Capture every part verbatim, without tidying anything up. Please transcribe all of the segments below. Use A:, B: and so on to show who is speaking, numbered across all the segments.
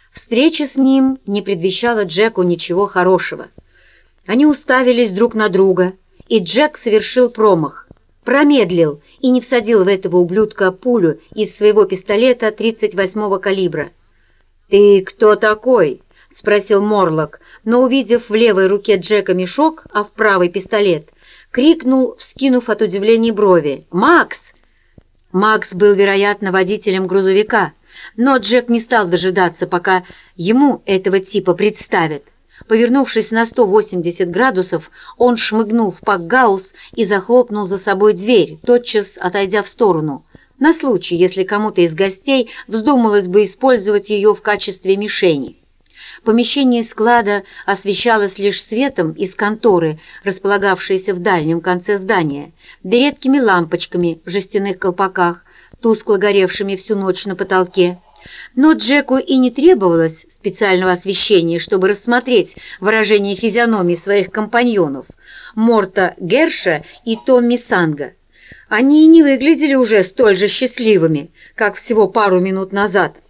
A: Встреча с ним не предвещала Джеку ничего хорошего. Они уставились друг на друга, и Джек совершил промах, промедлил и не всадил в этого ублюдка пулю из своего пистолета тридцать восьмого калибра. «Ты кто такой?» — спросил Морлок, но, увидев в левой руке Джека мешок, а в правой пистолет, крикнул, вскинув от удивления брови: «Макс!» Макс был, вероятно, водителем грузовика, но Джек не стал дожидаться, пока ему этого типа представят. Повернувшись на сто восемьдесят градусов, он шмыгнул в пакгаус и захлопнул за собой дверь, тотчас отойдя в сторону, на случай, если кому-то из гостей вздумалось бы использовать ее в качестве мишени. Помещение склада освещалось лишь светом из конторы, располагавшейся в дальнем конце здания, да редкими лампочками в жестяных колпаках, тускло горевшими всю ночь на потолке. Но Джеку и не требовалось специального освещения, чтобы рассмотреть выражение физиономий своих компаньонов Морта Герша и Томми Санга. Они и не выглядели уже столь же счастливыми, как всего пару минут назад.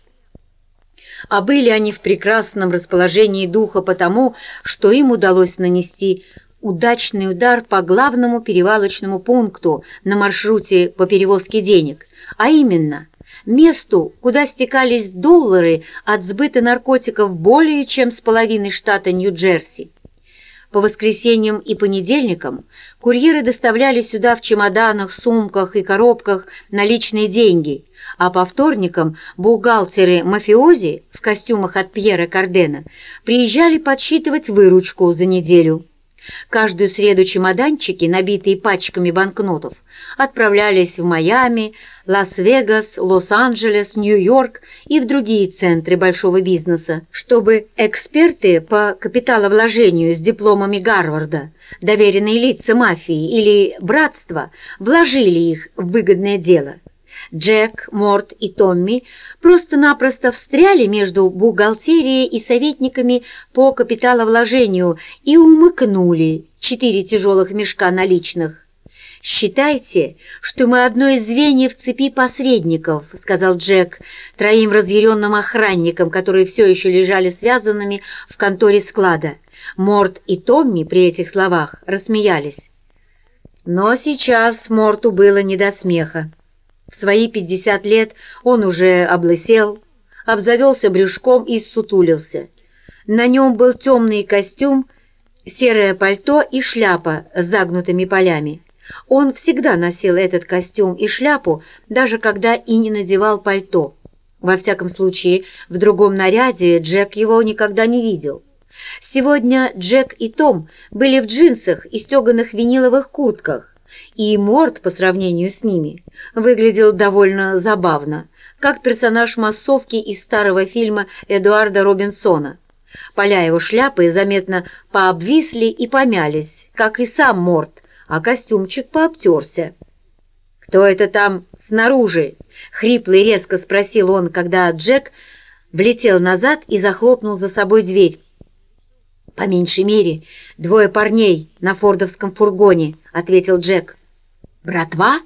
A: А были они в прекрасном расположении духа потому, что им удалось нанести удачный удар по главному перевалочному пункту на маршруте по перевозке денег, а именно месту, куда стекались доллары от сбыта наркотиков более чем с половины штата Нью-Джерси. По воскресеньям и понедельникам курьеры доставляли сюда в чемоданах, сумках и коробках наличные деньги, а по вторникам бухгалтеры-мафиози в костюмах от Пьера Кардена приезжали подсчитывать выручку за неделю. Каждую среду чемоданчики, набитые пачками банкнотов, отправлялись в Майами, Лас-Вегас, Лос-Анджелес, Нью-Йорк и в другие центры большого бизнеса, чтобы эксперты по капиталовложению с дипломами Гарварда, доверенные лица мафии или братства, вложили их в выгодное дело. Джек, Морт и Томми просто-напросто встряли между бухгалтерией и советниками по капиталовложению и умыкнули четыре тяжелых мешка наличных. «Считайте, что мы одно из звеньев цепи посредников», — сказал Джек троим разъяренным охранникам, которые все еще лежали связанными в конторе склада. Морт и Томми при этих словах рассмеялись. Но сейчас Морту было не до смеха. В свои пятьдесят лет он уже облысел, обзавелся брюшком и ссутулился. На нем был темный костюм, серое пальто и шляпа с загнутыми полями. Он всегда носил этот костюм и шляпу, даже когда и не надевал пальто. Во всяком случае, в другом наряде Джек его никогда не видел. Сегодня Джек и Том были в джинсах и стеганых виниловых куртках, и Морт, по сравнению с ними, выглядел довольно забавно, как персонаж массовки из старого фильма Эдуарда Робинсона. Поля его шляпы заметно пообвисли и помялись, как и сам Морт, а костюмчик пообтерся. «Кто это там снаружи?» — хрипло и резко спросил он, когда Джек влетел назад и захлопнул за собой дверь. «По меньшей мере, двое парней на фордовском фургоне», — ответил Джек. «Братва?»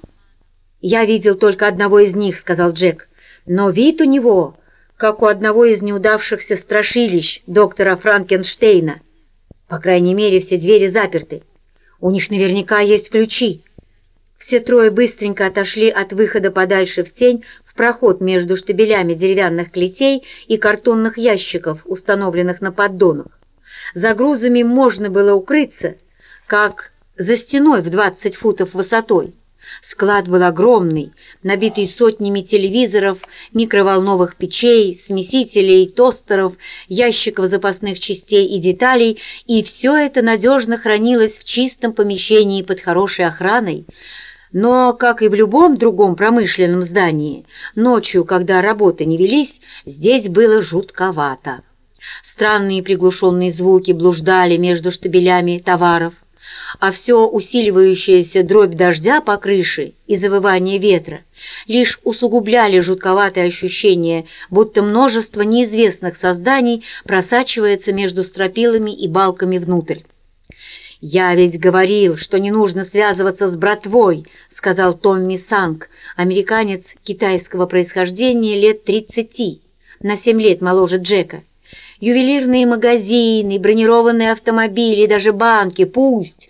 A: «Я видел только одного из них», — сказал Джек. «Но вид у него, как у одного из неудавшихся страшилищ доктора Франкенштейна. По крайней мере, все двери заперты. У них наверняка есть ключи». Все трое быстренько отошли от выхода подальше в тень, в проход между штабелями деревянных клетей и картонных ящиков, установленных на поддонах. За грузами можно было укрыться, как за стеной в двадцать футов высотой. Склад был огромный, набитый сотнями телевизоров, микроволновых печей, смесителей, тостеров, ящиков запасных частей и деталей, и все это надежно хранилось в чистом помещении под хорошей охраной. Но, как и в любом другом промышленном здании, ночью, когда работы не велись, здесь было жутковато. Странные приглушенные звуки блуждали между штабелями товаров, а все усиливающаяся дробь дождя по крыше и завывание ветра лишь усугубляли жутковатое ощущение, будто множество неизвестных созданий просачивается между стропилами и балками внутрь. «Я ведь говорил, что не нужно связываться с братвой», — сказал Томми Санг, американец китайского происхождения лет тридцати, на семь лет моложе Джека. Ювелирные магазины, бронированные автомобили, даже банки, пусть,